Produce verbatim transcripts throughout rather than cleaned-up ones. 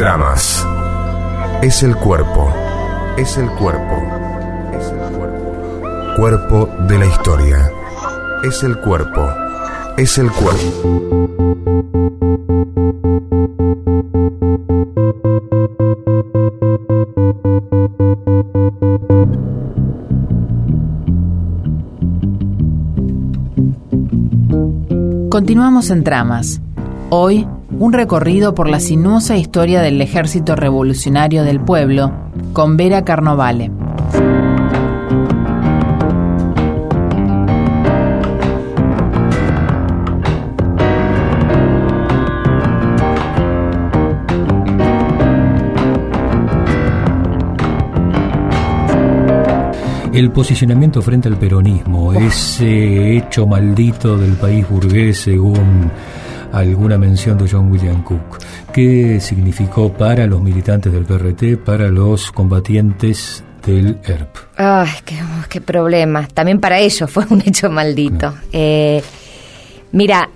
dramas. Es el cuerpo, es el cuerpo, es el cuerpo. Cuerpo de la historia. Es el cuerpo, es el cuerpo. Continuamos en Tramas. Hoy, un recorrido por la sinuosa historia del Ejército Revolucionario del Pueblo, con Vera Carnovale. El posicionamiento frente al peronismo, ese hecho maldito del país burgués, según alguna mención de John William Cook, ¿qué significó para los militantes del P R T, para los combatientes del E R P? Ay, qué, qué problema. También para ellos fue un hecho maldito. No. Eh, mira,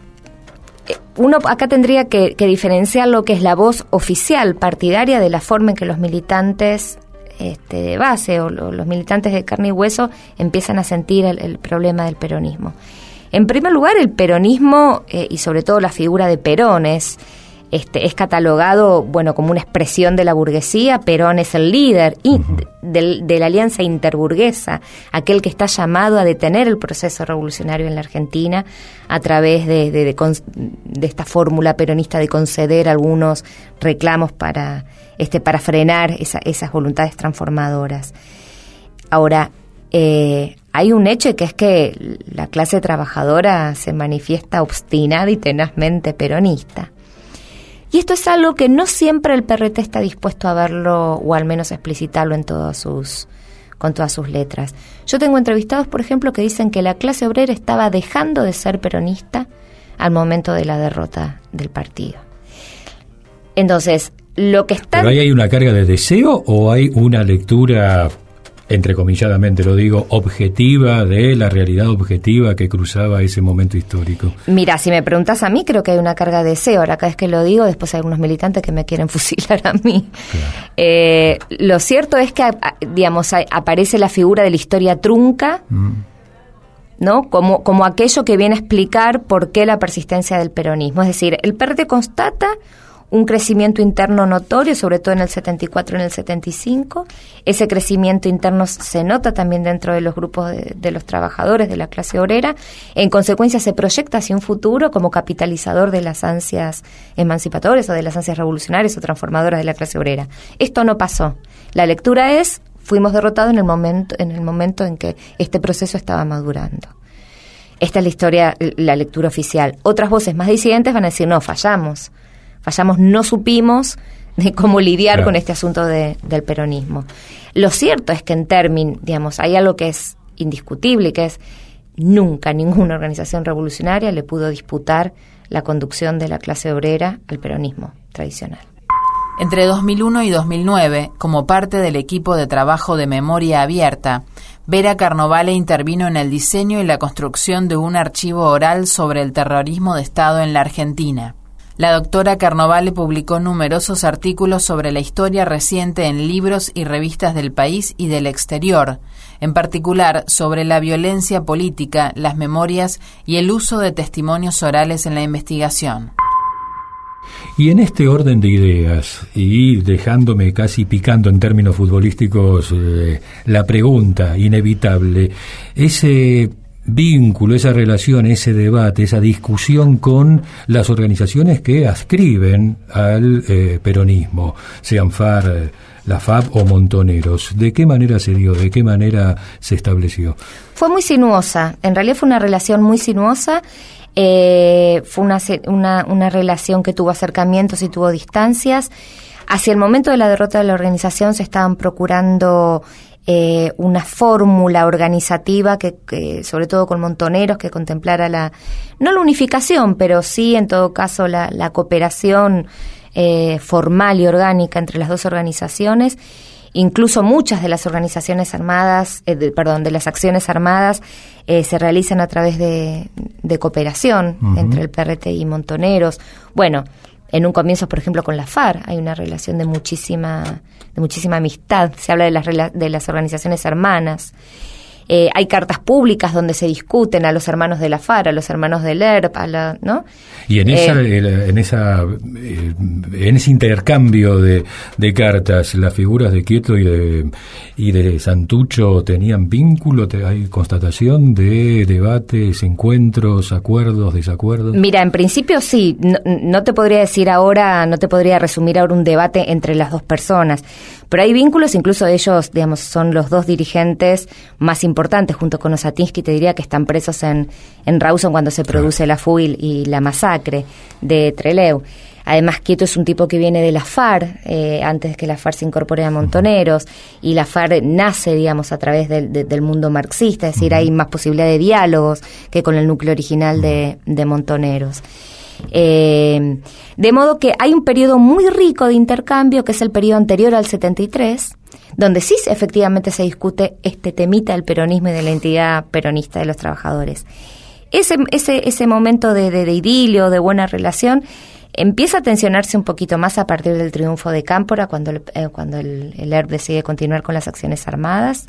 uno acá tendría que, que diferenciar lo que es la voz oficial partidaria de la forma en que los militantes Este, de base o lo, los militantes de carne y hueso empiezan a sentir el, el problema del peronismo. En primer lugar, el peronismo eh, y sobre todo la figura de Perón es, este, es catalogado bueno como una expresión de la burguesía. Perón es el líder y de, de, de la alianza interburguesa, aquel que está llamado a detener el proceso revolucionario en la Argentina a través de, de, de, de esta fórmula peronista de conceder algunos reclamos para Este, para frenar esa, esas voluntades transformadoras. Ahora, eh, hay un hecho que es que la clase trabajadora se manifiesta obstinada y tenazmente peronista. Y esto es algo que no siempre el P R T está dispuesto a verlo o al menos a explicitarlo en todas sus, con todas sus letras. Yo tengo entrevistados, por ejemplo, que dicen que la clase obrera estaba dejando de ser peronista al momento de la derrota del partido. Entonces, lo que está... ¿Pero ahí hay una carga de deseo o hay una lectura, entrecomilladamente lo digo, objetiva de la realidad objetiva que cruzaba ese momento histórico? Mira, si me preguntas a mí, creo que hay una carga de deseo. Ahora, cada vez que lo digo, después hay algunos militantes que me quieren fusilar a mí. Claro. Eh, lo cierto es que, digamos, aparece la figura de la historia trunca, mm. ¿no? Como, como aquello que viene a explicar por qué la persistencia del peronismo. Es decir, el P R T constata un crecimiento interno notorio, sobre todo en el setenta y cuatro y en el setenta y cinco. Ese crecimiento interno se nota también dentro de los grupos de, de los trabajadores, de la clase obrera. En consecuencia, se proyecta hacia un futuro como capitalizador de las ansias emancipatorias o de las ansias revolucionarias o transformadoras de la clase obrera. Esto no pasó. La lectura es, fuimos derrotados en el momento, en el momento en que este proceso estaba madurando. Esta es la historia, la lectura oficial. Otras voces más disidentes van a decir, no, fallamos. Fallamos, no supimos de cómo lidiar claro. con este asunto de, del peronismo. Lo cierto es que en términos, digamos, hay algo que es indiscutible, que es nunca ninguna organización revolucionaria le pudo disputar la conducción de la clase obrera al peronismo tradicional. Entre dos mil uno y dos mil nueve, como parte del equipo de trabajo de Memoria Abierta, Vera Carnovale intervino en el diseño y la construcción de un archivo oral sobre el terrorismo de Estado en la Argentina. La doctora Carnovale publicó numerosos artículos sobre la historia reciente en libros y revistas del país y del exterior, en particular sobre la violencia política, las memorias y el uso de testimonios orales en la investigación. Y en este orden de ideas, y dejándome casi picando en términos futbolísticos eh, la pregunta inevitable, ese vínculo, esa relación, ese debate, esa discusión con las organizaciones que adscriben al eh, peronismo, sean F A R, la F A P o Montoneros, ¿de qué manera se dio? ¿De qué manera se estableció? Fue muy sinuosa, en realidad fue una relación muy sinuosa. Eh, fue una, una, una relación que tuvo acercamientos y tuvo distancias. Hacia el momento de la derrota de la organización se estaban procurando eh, una fórmula organizativa que, que, sobre todo con Montoneros, que contemplara la, no la unificación, pero sí en todo caso la, la cooperación eh, formal y orgánica entre las dos organizaciones. Incluso muchas de las organizaciones armadas, eh, de, perdón, de las acciones armadas eh, se realizan a través de, de cooperación uh-huh. entre el P R T y Montoneros. Bueno, en un comienzo, por ejemplo, con la FARC, hay una relación de muchísima, de muchísima amistad, se habla de las, de las organizaciones hermanas. Eh, hay cartas públicas donde se discuten a los hermanos de la FARC, a los hermanos del E R P, a la, ¿no? Y en esa, eh, en esa, eh, en ese intercambio de, de cartas, las figuras de Quieto y de y de Santucho tenían vínculo. Hay constatación de debates, encuentros, acuerdos, desacuerdos. Mira, en principio sí. No, no te podría decir ahora, no te podría resumir ahora un debate entre las dos personas. Pero hay vínculos, incluso ellos, digamos, son los dos dirigentes más importantes, junto con Osatinsky, te diría que están presos en, en Rawson cuando se produce la fuga y, y la masacre de Trelew. Además, Quieto es un tipo que viene de la FARC, eh, antes que la FARC se incorpore a Montoneros, y la FARC nace, digamos, a través del, de, del mundo marxista, es decir, hay más posibilidad de diálogos que con el núcleo original de, de Montoneros. Eh, de modo que hay un periodo muy rico de intercambio, que es el periodo anterior al setenta y tres, donde sí efectivamente se discute este temita del peronismo y de la entidad peronista de los trabajadores. Ese, ese, ese momento de, de, de idilio, de buena relación, empieza a tensionarse un poquito más a partir del triunfo de Cámpora, cuando el, eh, cuando el, el E R P decide continuar con las acciones armadas.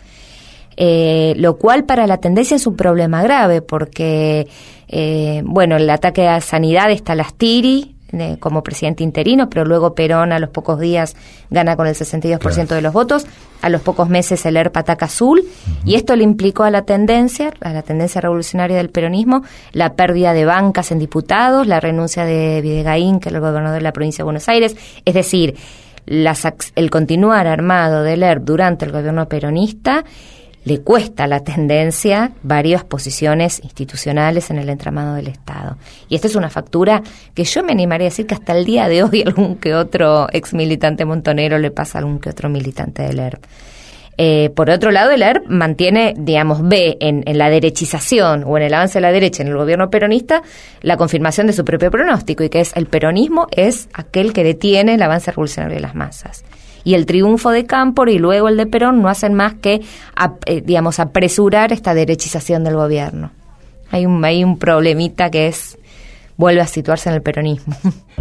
Eh, lo cual para la tendencia es un problema grave, porque eh, bueno, el ataque a Sanidad está Lastiri eh, como presidente interino, pero luego Perón a los pocos días gana con el sesenta y dos por ciento claro. de los votos. A los pocos meses el E R P ataca Azul, uh-huh. y esto le implicó a la tendencia, a la tendencia revolucionaria del peronismo, la pérdida de bancas en diputados, la renuncia de Videgaín, que era el gobernador de la provincia de Buenos Aires, es decir, las, el continuar armado del E R P durante el gobierno peronista le cuesta a la tendencia varias posiciones institucionales en el entramado del Estado. Y esta es una factura que yo me animaría a decir que hasta el día de hoy algún que otro ex militante montonero le pasa a algún que otro militante del E R P. Eh, por otro lado, el E R P mantiene, digamos, ve en, en la derechización o en el avance de la derecha en el gobierno peronista la confirmación de su propio pronóstico, y que es el peronismo es aquel que detiene el avance revolucionario de las masas. Y el triunfo de Cámpora y luego el de Perón no hacen más que, eh, digamos, apresurar esta derechización del gobierno. Hay un, hay un problemita que es, vuelve a situarse en el peronismo.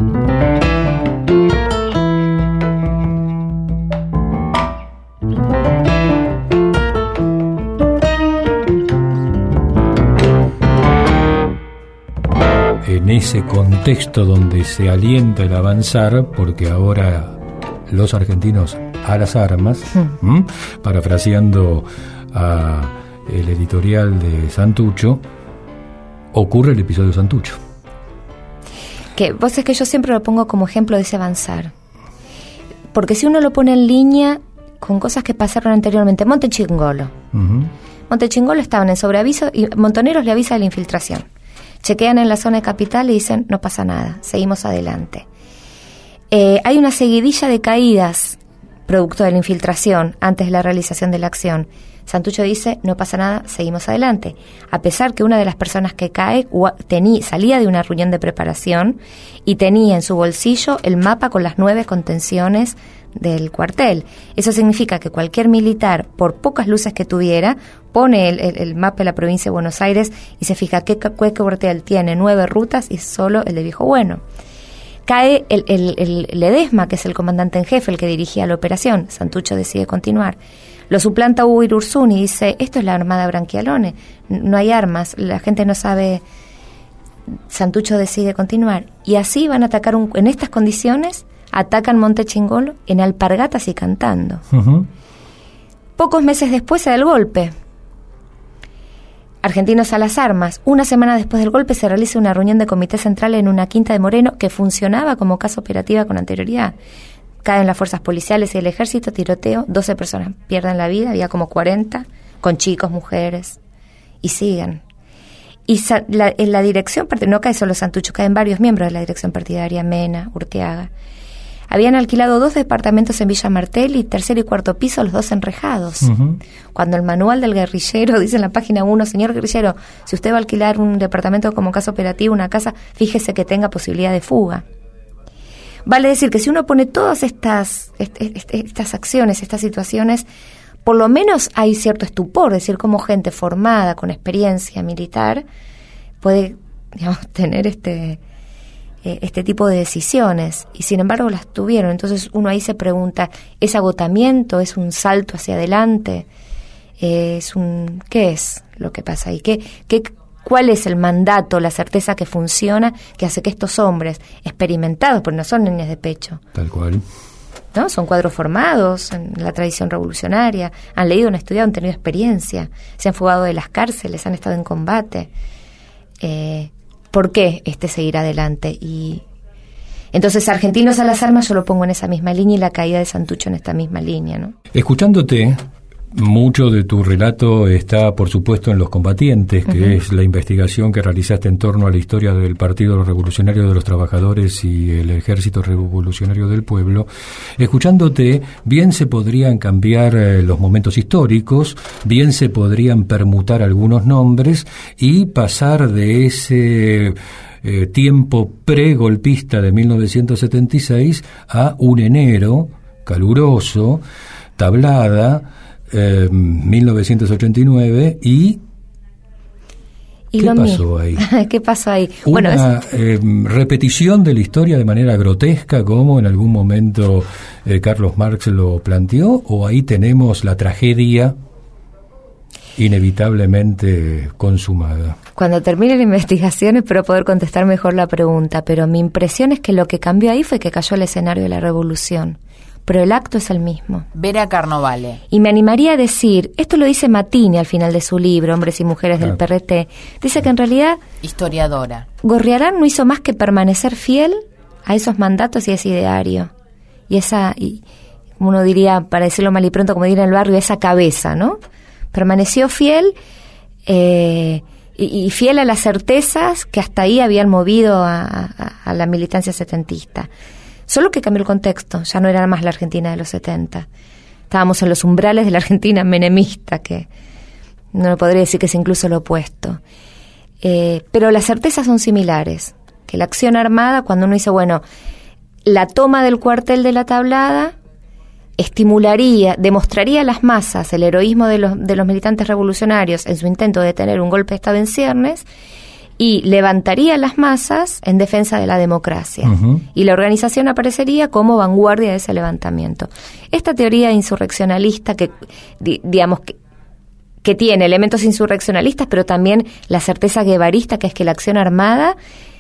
En ese contexto donde se alienta el avanzar, porque ahora los argentinos a las armas, hmm. ¿m? parafraseando a el editorial de Santucho, ocurre el episodio Santucho. Que vos es que yo siempre lo pongo como ejemplo de ese avanzar, porque si uno lo pone en línea con cosas que pasaron anteriormente, Montechingolo, uh-huh. Montechingolo estaban en sobreaviso y Montoneros le avisa de la infiltración. Chequean en la zona de capital y dicen, no pasa nada, seguimos adelante. Eh, hay una seguidilla de caídas producto de la infiltración antes de la realización de la acción. Santucho dice, no pasa nada, seguimos adelante. A pesar que una de las personas que cae tenía, salía de una reunión de preparación y tenía en su bolsillo el mapa con las nueve contenciones del cuartel. Eso significa que cualquier militar, por pocas luces que tuviera, pone el, el, el mapa de la provincia de Buenos Aires y se fija qué, qué cuartel tiene nueve rutas y solo el de Viejo Bueno. Cae el, el, el Ledesma, que es el comandante en jefe, el que dirigía la operación. Santucho decide continuar. Lo suplanta Hugo Irurzun y dice, esto es la Armada Branchialone, no hay armas, la gente no sabe. Santucho decide continuar. Y así van a atacar, un, en estas condiciones, atacan Montechingolo en alpargatas y cantando. Uh-huh. Pocos meses después se da el golpe. Argentinos a las armas. Una semana después del golpe se realiza una reunión de comité central en una quinta de Moreno que funcionaba como casa operativa con anterioridad. Caen las fuerzas policiales y el ejército, tiroteo, doce personas pierden la vida, había como cuarenta, con chicos, mujeres, y siguen. Y sa- la, en la dirección, no cae solo Santucho, caen varios miembros de la dirección partidaria, Mena, Urteaga. Habían alquilado dos departamentos en Villa Martelli, tercer y cuarto piso, los dos enrejados. Uh-huh. Cuando el manual del guerrillero dice en la página uno, señor guerrillero, si usted va a alquilar un departamento como casa operativa, una casa, fíjese que tenga posibilidad de fuga. Vale decir que si uno pone todas estas, est- est- estas acciones, estas situaciones, por lo menos hay cierto estupor, es decir, cómo gente formada, con experiencia militar, puede, digamos, tener este... eh, este tipo de decisiones, y sin embargo las tuvieron. Entonces uno ahí se pregunta, ¿es agotamiento? ¿Es un salto hacia adelante? Eh, ¿Es un qué es lo que pasa ahí? ¿Qué, qué, ¿Cuál es el mandato, la certeza que funciona, que hace que estos hombres experimentados, porque no son nenes de pecho, tal cual, ¿no? Son cuadros formados en la tradición revolucionaria, han leído, han estudiado, han tenido experiencia, se han fugado de las cárceles, han estado en combate. Eh, ¿Por qué este seguir adelante? Y entonces, Argentinos a las armas yo lo pongo en esa misma línea y la caída de Santucho en esta misma línea, ¿no? Escuchándote, mucho de tu relato está, por supuesto, en Los Combatientes, que uh-huh. es la investigación que realizaste en torno a la historia del Partido Revolucionario de los Trabajadores y el Ejército Revolucionario del Pueblo. Escuchándote, bien se podrían cambiar eh, los momentos históricos, bien se podrían permutar algunos nombres y pasar de ese eh, tiempo pre-golpista de mil novecientos setenta y seis a un enero caluroso, Tablada, Eh, mil novecientos ochenta y nueve y, ¿Y ¿qué lo pasó mismo? ahí? ¿Qué pasó ahí? Una Bueno, es... eh, repetición de la historia de manera grotesca, como en algún momento eh, Carlos Marx lo planteó, o ahí tenemos la tragedia inevitablemente consumada. Cuando termine la investigación espero poder contestar mejor la pregunta, pero mi impresión es que lo que cambió ahí fue que cayó el escenario de la revolución. Pero el acto es el mismo. Vera Carnovale. Y me animaría a decir, esto lo dice Mattini al final de su libro, Hombres y Mujeres del P R T, dice que en realidad... Historiadora. Gorriarán no hizo más que permanecer fiel a esos mandatos y a ese ideario. Y esa, y, como uno diría, para decirlo mal y pronto, como diría en el barrio, esa cabeza, ¿no? Permaneció fiel, eh, y, y fiel a las certezas que hasta ahí habían movido a, a, a la militancia setentista. Solo que cambió el contexto, ya no era más la Argentina de los setenta. Estábamos en los umbrales de la Argentina menemista, que no podría decir que es incluso lo opuesto. Eh, pero las certezas son similares, que la acción armada, cuando uno dice, bueno, la toma del cuartel de la Tablada estimularía, demostraría a las masas el heroísmo de los, de los militantes revolucionarios en su intento de detener un golpe de Estado en ciernes, y levantaría a las masas en defensa de la democracia. Uh-huh. Y la organización aparecería como vanguardia de ese levantamiento. Esta teoría insurreccionalista que, di, digamos, que, que tiene elementos insurreccionalistas, pero también la certeza guevarista, que es que la acción armada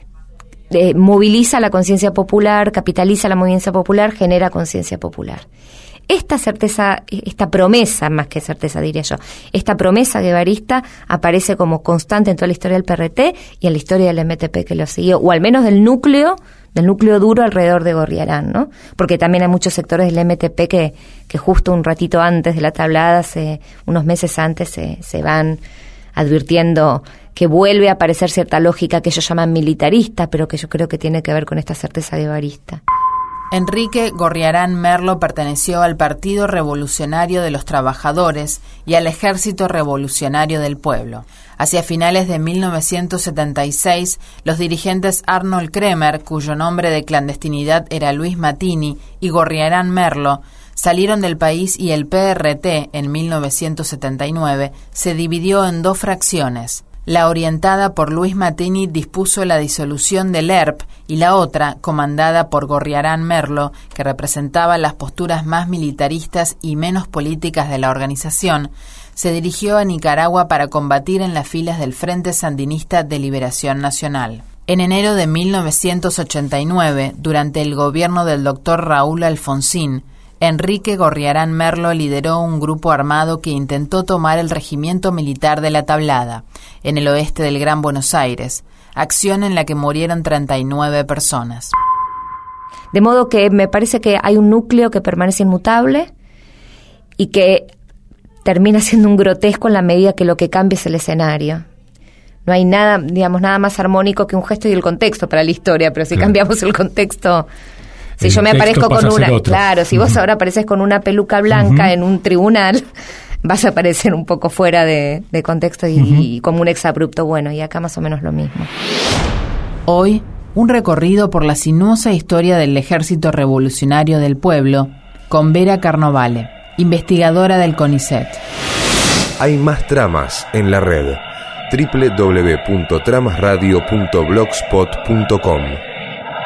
eh, moviliza la conciencia popular, capitaliza la movimiento popular, genera conciencia popular. Esta certeza, esta promesa, más que certeza diría yo, esta promesa guevarista aparece como constante en toda la historia del P R T y en la historia del M T P que lo siguió, o al menos del núcleo, del núcleo duro alrededor de Gorriarán, ¿no? Porque también hay muchos sectores del M T P que, que justo un ratito antes de la Tablada, se, unos meses antes, se, se van advirtiendo que vuelve a aparecer cierta lógica que ellos llaman militarista, pero que yo creo que tiene que ver con esta certeza guevarista. Enrique Gorriarán Merlo perteneció al Partido Revolucionario de los Trabajadores y al Ejército Revolucionario del Pueblo. Hacia finales de mil novecientos setenta y seis, los dirigentes Arnold Kremer, cuyo nombre de clandestinidad era Luis Mattini, y Gorriarán Merlo, salieron del país y el P R T, en mil novecientos setenta y nueve, se dividió en dos fracciones. La orientada por Luis Mattini dispuso la disolución del E R P y la otra, comandada por Gorriarán Merlo, que representaba las posturas más militaristas y menos políticas de la organización, se dirigió a Nicaragua para combatir en las filas del Frente Sandinista de Liberación Nacional. En enero de mil novecientos ochenta y nueve, durante el gobierno del doctor Raúl Alfonsín, Enrique Gorriarán Merlo lideró un grupo armado que intentó tomar el regimiento militar de la Tablada, en el oeste del Gran Buenos Aires, acción en la que murieron treinta y nueve personas. De modo que me parece que hay un núcleo que permanece inmutable y que termina siendo un grotesco en la medida que lo que cambia es el escenario. No hay nada, digamos, nada más armónico que un gesto y el contexto para la historia, pero si claro. cambiamos el contexto... Si el yo me aparezco con una, claro, si vos uh-huh. ahora apareces con una peluca blanca uh-huh. en un tribunal, vas a aparecer un poco fuera de, de contexto y, uh-huh. y como un exabrupto. Bueno, y acá más o menos lo mismo. Hoy, un recorrido por la sinuosa historia del Ejército Revolucionario del Pueblo con Vera Carnovale, investigadora del CONICET. Hay más tramas en la red. doble u doble u doble u punto tramas radio punto blogspot punto com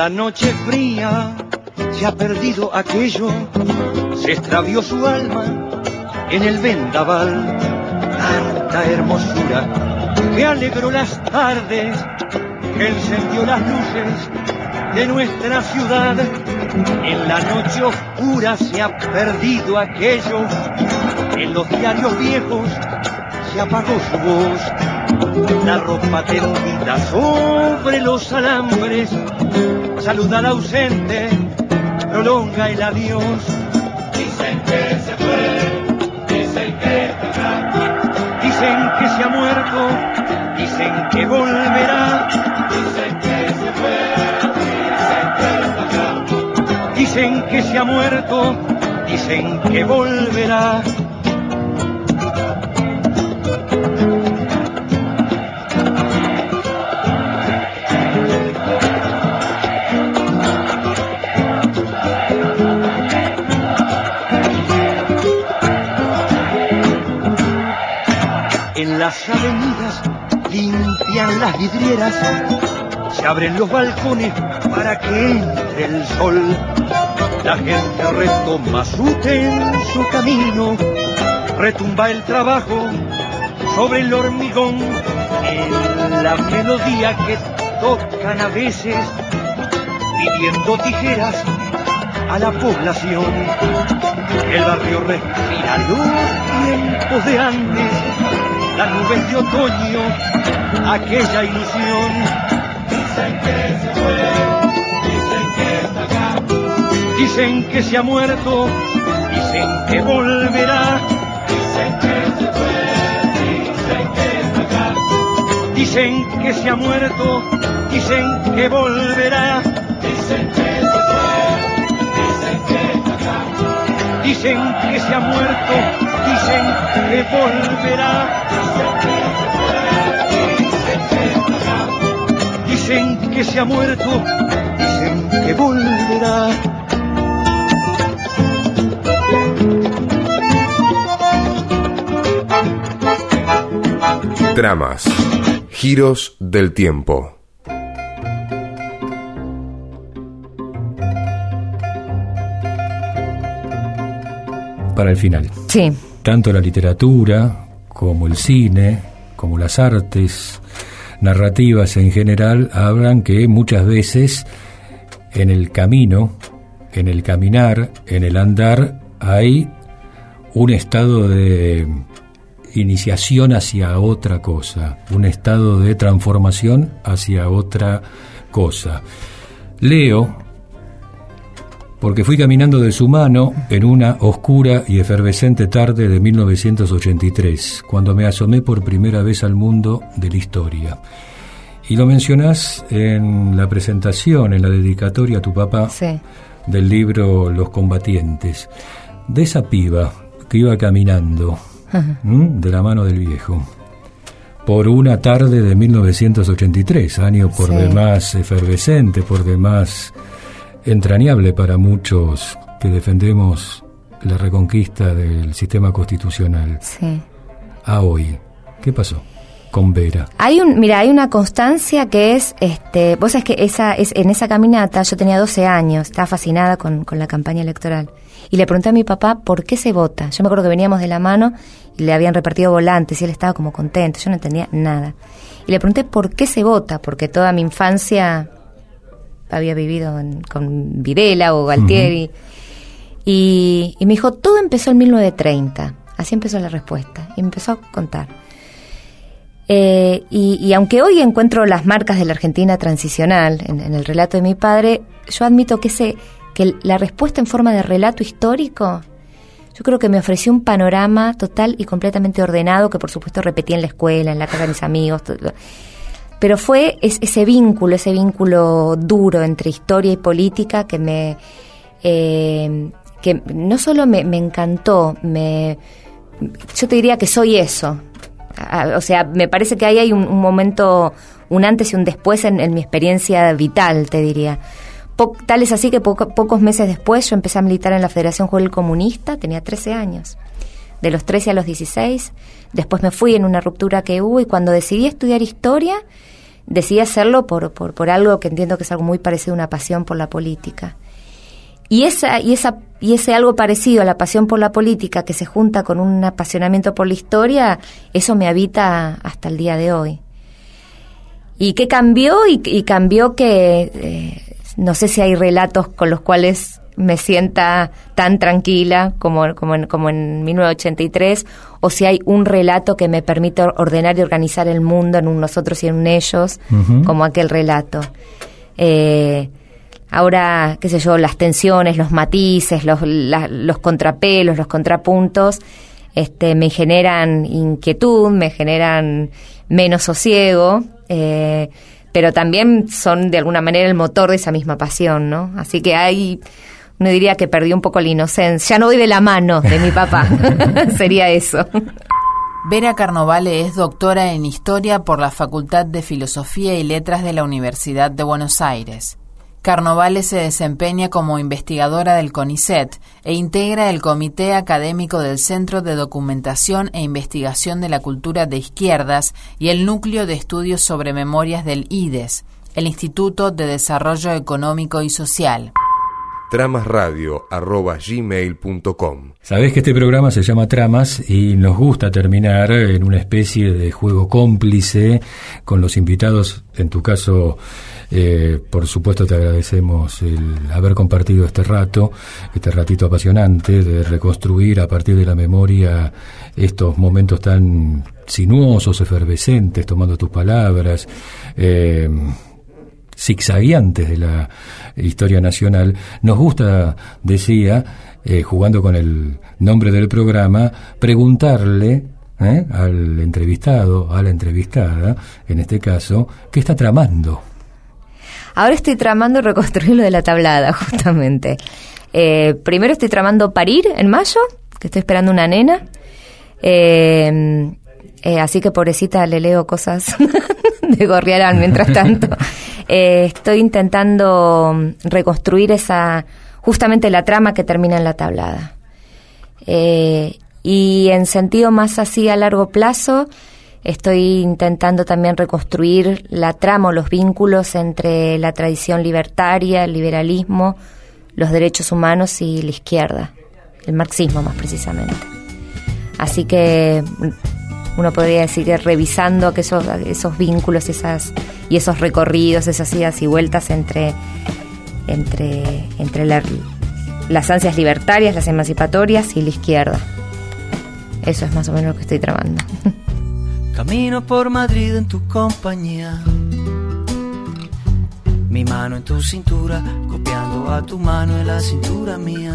la noche fría se ha perdido aquello, se extravió su alma en el vendaval. Tanta hermosura que alegró las tardes, que encendió las luces de nuestra ciudad. En la noche oscura se ha perdido aquello, en los diarios viejos se apagó su voz. La ropa tendida sobre los alambres saluda al ausente, prolonga el adiós. Dicen que se fue, dicen que está, dicen que se ha muerto, dicen que volverá. Dicen que se fue, dicen que está, dicen que se ha muerto, dicen que volverá. En las avenidas limpian las vidrieras, se abren los balcones para que entre el sol. La gente retoma su tenso camino, retumba el trabajo sobre el hormigón. En la melodía que tocan a veces, pidiendo tijeras a la población. El barrio respira los tiempos de antes, las nubes de otoño, aquella ilusión. Dicen que se fue, dicen que está acá, dicen que se ha muerto, dicen que volverá. Dicen que se fue, dicen que está acá, dicen que se ha muerto, dicen que volverá. Dicen que se fue, dicen que está acá, dicen que se ha muerto, dicen que volverá. Dicen que se ha muerto, dicen que volverá. Tramas, giros del tiempo. Para el final. Sí. Tanto la literatura como el cine, como las artes narrativas en general, hablan que muchas veces en el camino, en el caminar, en el andar, hay un estado de iniciación hacia otra cosa, un estado de transformación hacia otra cosa. Leo, porque fui caminando de su mano en una oscura y efervescente tarde de mil novecientos ochenta y tres, cuando me asomé por primera vez al mundo de la historia. Y lo mencionás en la presentación, en la dedicatoria a tu papá, sí, del libro Los Combatientes, de esa piba que iba caminando de la mano del viejo por una tarde de mil novecientos ochenta y tres, año por sí. demás efervescente, por demás entrañable para muchos que defendemos la reconquista del sistema constitucional. Sí. A hoy, ¿qué pasó con Vera? Hay un, mira, hay una constancia que es, este, vos sabés que esa, es, en esa caminata yo tenía doce años, estaba fascinada con, con la campaña electoral. Y le pregunté a mi papá por qué se vota. Yo me acuerdo que veníamos de la mano y le habían repartido volantes y él estaba como contento, yo no entendía nada. Y le pregunté por qué se vota, porque toda mi infancia había vivido en, con Videla o Galtieri. Uh-huh. Y, y me dijo, todo empezó en mil novecientos treinta. Así empezó la respuesta. Y me empezó a contar. Eh, y, y aunque hoy encuentro las marcas de la Argentina transicional en, en el relato de mi padre, yo admito que, ese, que la respuesta en forma de relato histórico, yo creo que me ofreció un panorama total y completamente ordenado, que por supuesto repetí en la escuela, en la casa de mis amigos, todo. Pero fue es, ese vínculo, ese vínculo duro entre historia y política que me eh, que no solo me, me encantó, me yo te diría que soy eso. O sea, me parece que ahí hay un, un momento, un antes y un después en, en mi experiencia vital, te diría. Po, tal es así que poco, pocos meses después yo empecé a militar en la Federación Juvenil Comunista, tenía trece años. De los trece a los dieciséis, después me fui en una ruptura que hubo y cuando decidí estudiar historia, decidí hacerlo por, por, por algo que entiendo que es algo muy parecido a una pasión por la política. Y esa, y esa, y ese algo parecido a la pasión por la política que se junta con un apasionamiento por la historia, eso me habita hasta el día de hoy. ¿Y qué cambió? Y, y cambió que eh, no sé si hay relatos con los cuales me sienta tan tranquila como, como, en, como en mil novecientos ochenta y tres, o si hay un relato que me permite ordenar y organizar el mundo en un nosotros y en un ellos, uh-huh. como aquel relato. Eh, ahora, qué sé yo, las tensiones, los matices, los, la, los contrapelos, los contrapuntos, este, me generan inquietud, me generan menos sosiego, eh, pero también son de alguna manera el motor de esa misma pasión, ¿no? Así que hay, uno diría que perdí un poco la inocencia, ya no voy de la mano de mi papá, sería eso. Vera Carnovale es doctora en Historia por la Facultad de Filosofía y Letras de la Universidad de Buenos Aires. Carnovale se desempeña como investigadora del CONICET e integra el Comité Académico del Centro de Documentación e Investigación de la Cultura de Izquierdas y el Núcleo de Estudios sobre Memorias del I D E S, el Instituto de Desarrollo Económico y Social. tramasradio arroba gmail punto com. Sabés que este programa se llama Tramas y nos gusta terminar en una especie de juego cómplice con los invitados. En tu caso, eh, por supuesto te agradecemos el haber compartido este rato, este ratito apasionante de reconstruir a partir de la memoria estos momentos tan sinuosos, efervescentes, tomando tus palabras, eh, zigzagueantes de la historia nacional. Nos gusta, decía, eh, jugando con el nombre del programa, preguntarle eh, al entrevistado, a la entrevistada, en este caso, ¿qué está tramando? Ahora estoy tramando reconstruir lo de la tablada, justamente. Eh, primero estoy tramando parir en mayo, que estoy esperando una nena. Eh, eh, así que pobrecita le leo cosas de Gorriarán mientras tanto. Eh, estoy intentando reconstruir esa, justamente la trama que termina en la tablada. Eh, y en sentido más así a largo plazo, estoy intentando también reconstruir la trama o los vínculos entre la tradición libertaria, el liberalismo, los derechos humanos y la izquierda, el marxismo más precisamente. Así que uno podría decir que revisando aquellos, esos vínculos esas y esos recorridos, esas idas y vueltas entre, entre, entre la, las ansias libertarias, las emancipatorias y la izquierda. Eso es más o menos lo que estoy tramando. Camino por Madrid en tu compañía, mi mano en tu cintura, copiando a tu mano en la cintura mía.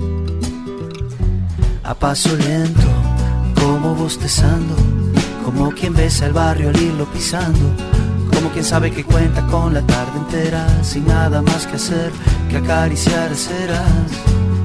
A paso lento, como bostezando, como quien besa el barrio al irlo pisando, como quien sabe que cuenta con la tarde entera, sin nada más que hacer que acariciar aceras.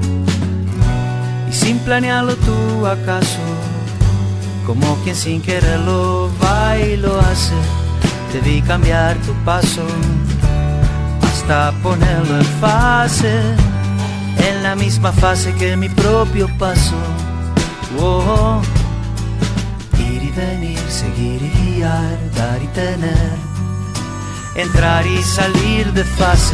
Y sin planearlo tú acaso, como quien sin quererlo va y lo hace, te vi cambiar tu paso hasta ponerlo en fase, en la misma fase que mi propio paso. Oh, ir y venir, seguir y guiar, dar y tener, entrar y salir de fase.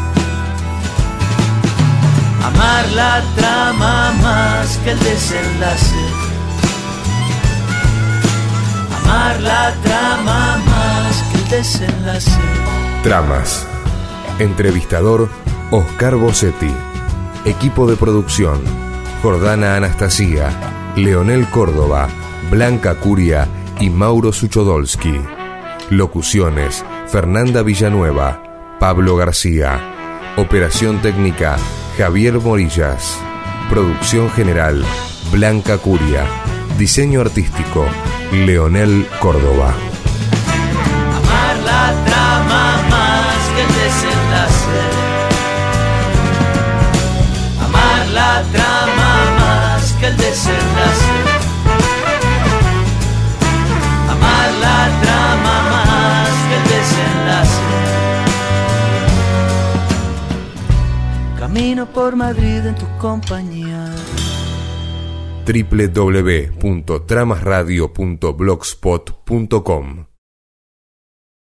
Amar la trama más que el desenlace. Amar la trama más que el desenlace. Tramas. Entrevistador Oscar Bossetti. Equipo de producción Jordana Anastasia, Leonel Córdoba, Blanca Curia y Mauro Suchodolski. Locuciones Fernanda Villanueva, Pablo García. Operación técnica Javier Morillas. Producción general Blanca Curia. Diseño artístico Leonel Córdoba. Amar la trama más que el desenlace. Amar la trama más que el desenlace. Amar la trama más que el desenlace. Camino por Madrid en tu compañía. doble u doble u doble u punto tramasradio punto blogspot punto com